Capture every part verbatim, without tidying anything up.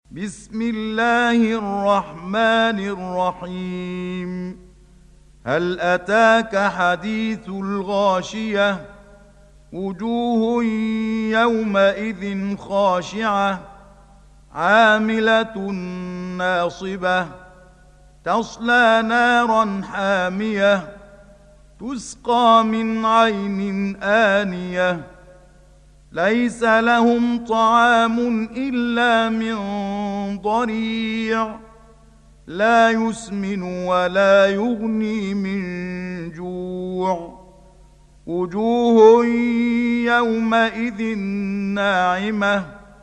بسم الله الرحمن الرحيم. هل أتاك حديث الغاشية؟ وجوه يومئذ خاشعة عاملة ناصبة تصلى نارا حامية تسقى من عين آنية ليس لهم طعام إلا من ضريع لا يسمن ولا يغني من جوع. وجوه يومئذ ناعمة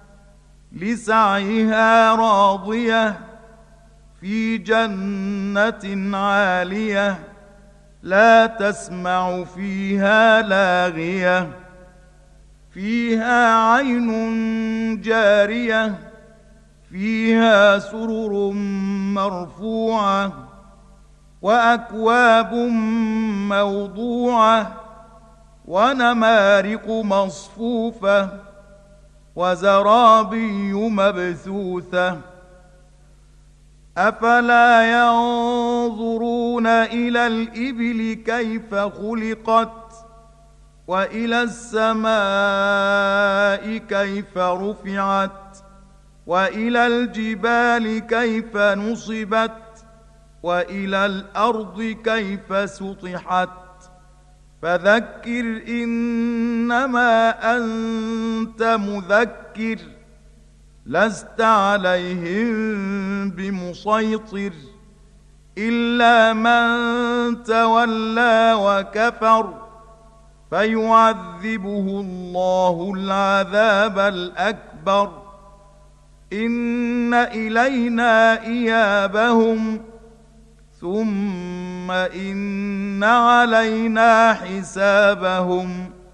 لسعيها راضية في جنة عالية لا تسمع فيها لاغية فيها عين جارية فيها سرر مرفوعة وأكواب موضوعة ونمارق مصفوفة وزرابي مبثوثة. أفلا ينظرون إلى الإبل كيف خلقت وإلى السماء كيف رفعت وإلى الجبال كيف نصبت وإلى الأرض كيف سطحت. فذكر إنما أنت مذكر لست عليهم بمسيطر إلا من تولى وكفر فيعذبه الله العذاب الأكبر. إن إلينا إيابهم ثم إن علينا حسابهم.